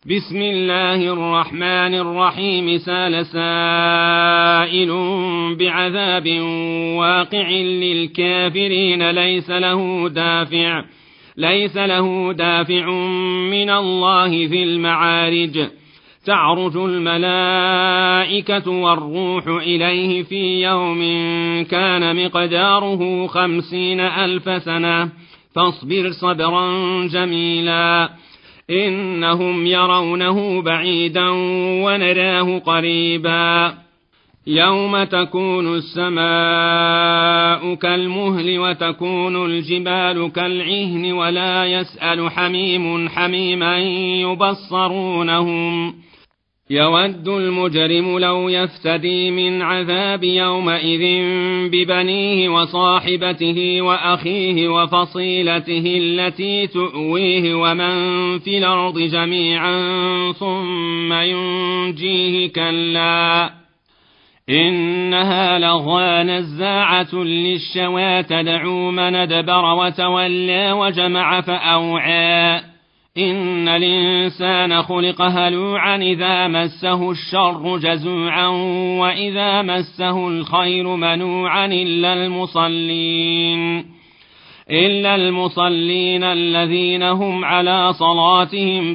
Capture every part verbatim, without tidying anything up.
بسم الله الرحمن الرحيم سال سائل بعذاب واقع للكافرين ليس له دافع ليس له دافع من الله في المعارج تعرج الملائكة والروح إليه في يوم كان مقداره خمسين ألف سنة فاصبر صبرا جميلا إنهم يرونه بعيدا ونراه قريبا يوم تكون السماء كالمهل وتكون الجبال كالعهن ولا يسأل حميم حميما يبصرونهم يود المجرم لو يفتدي من عذاب يومئذ ببنيه وصاحبته وأخيه وفصيلته التي تؤويه ومن في الأرض جميعا ثم ينجيه كلا إنها لظى نزاعة للشوى تدعو من أدبر وتولى وجمع فأوعى إن الإنسان خلق هلوعا إذا مسه الشر جزوعا وإذا مسه الخير منوعا إلا المصلين إلا المصلين الذين هم على صلاتهم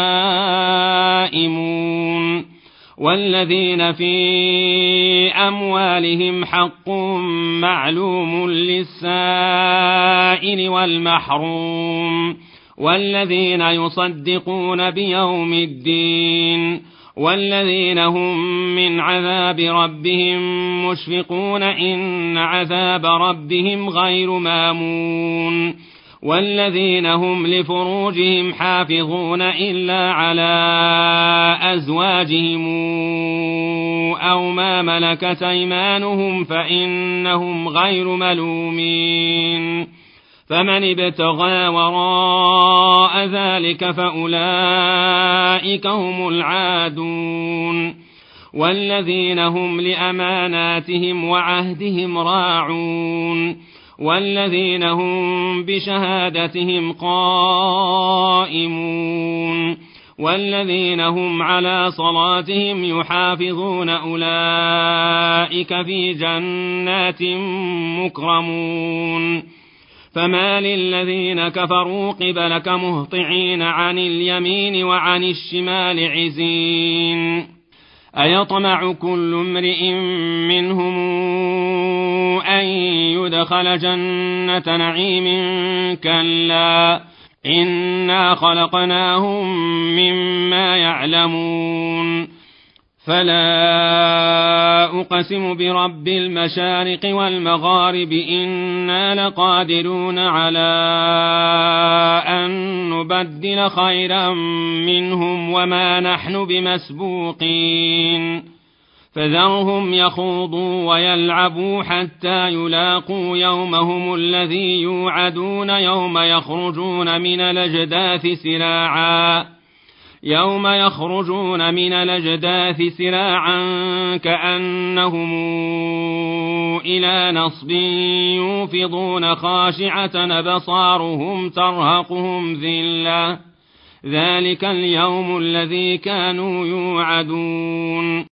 دائمون والذين في أموالهم حق معلوم للسائل والمحروم والذين يصدقون بيوم الدين والذين هم من عذاب ربهم مشفقون إن عذاب ربهم غير مامون والذين هم لفروجهم حافظون إلا على أزواجهم أو ما ملكت أيمانهم فإنهم غير ملومين فمن ابتغى وراء ذلك فأولئك هم العادون والذين هم لأماناتهم وعهدهم راعون والذين هم بشهادتهم قائمون والذين هم على صلاتهم يحافظون أولئك في جنات مكرمون فما للذين كفروا قبلك مهطعين عن اليمين وعن الشمال عزين أيطمع كل امرئ منهم أن يدخل جنة نعيم كلا إنا خلقناهم مما يعلمون فلا أقسم برب المشارق والمغارب إنا لقادرون على أن نبدل خيرا منهم وما نحن بمسبوقين فذرهم يخوضوا ويلعبوا حتى يلاقوا يومهم الذي يوعدون يوم يخرجون من الأجداث سراعا يوم يخرجون من الأجداث سراعا كأنهم إلى نصب يوفضون خاشعة أبصارهم ترهقهم ذلة ذلك اليوم الذي كانوا يوعدون